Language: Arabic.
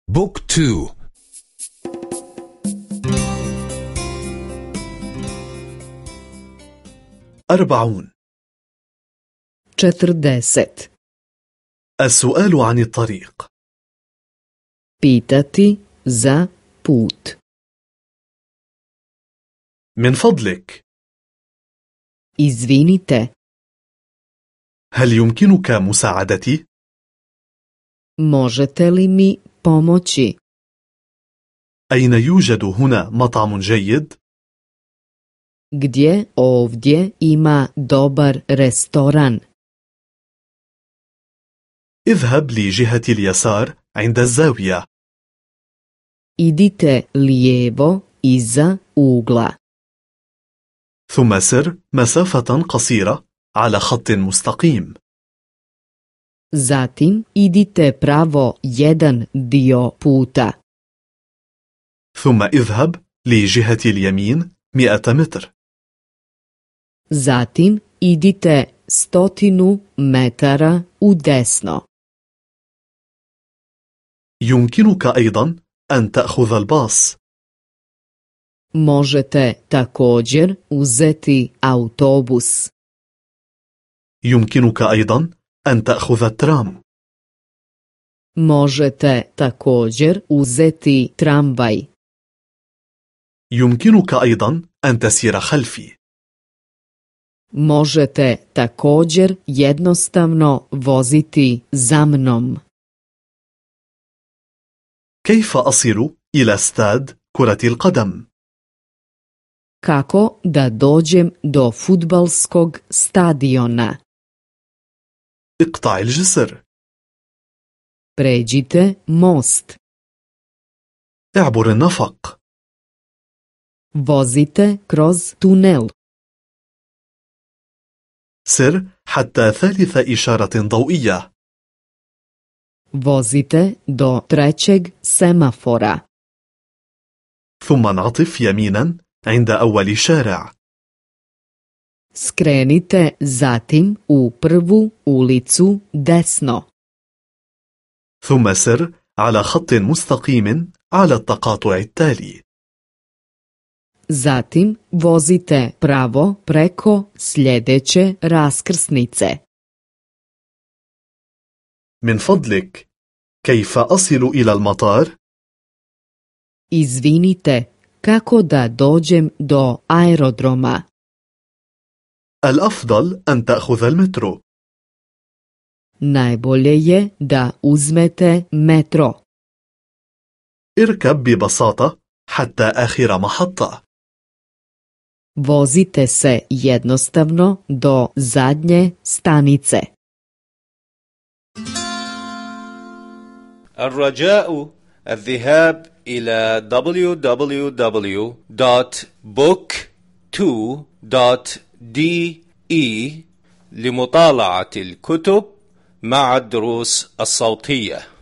بوك 2. 40. 40. السؤال عن الطريق. Pitati za put. من فضلك، Izvinite, هل يمكنك مساعدتي؟ možete li mi pomoći? أين يوجد هنا مطعم جيد؟ Gdje ovdje ima dobar restoran? اذهب لجهة اليسار عند الزاوية. Idite lijevo iza ugla. ثم سر مسافة قصيرة على خط مستقيم. Zatim idite pravo jedan dio puta. ثم اذهب لجهة اليمين 100 متر. Zatim idite 100 metara u desno. يمكنك أيضا أن تأخذ الباص. Možete također uzeti autobus. يمكنك أيضا أن تأخذ الترام. Možete također uzeti tramvaj. يمكنك أيضا أن تسير خلفي. Možete također jednostavno voziti za mnom. كيف أصل إلى استاد كرة القدم؟ Kako da dođem do fudbalskog stadiona? اقطع الجسر. Pređite most. اعبر النفق. Vozite kroz tunel. سر حتى ثالث إشارة ضوئية. Vozite do trećeg semafora. ثم انعطف يمينا عند أول شارع. Skrenite zatim u prvu ulicu desno. ثم سر على خط مستقيم على التقاطع التالي. Zatim vozite pravo preko sljedeće raskrsnice. من فضلك، كيف أصل إلى المطار؟ Izvinite, kako da dođem do aerodroma? الأفضل أن تأخذ المترو. Najbolje je da uzmete metro. اركب ببساطة حتى آخر محطة. Vozite se jednostavno do zadnje stanice. الرجاء الذهاب إلى www.book2.de لمطالعة الكتب مع الدروس الصوتية.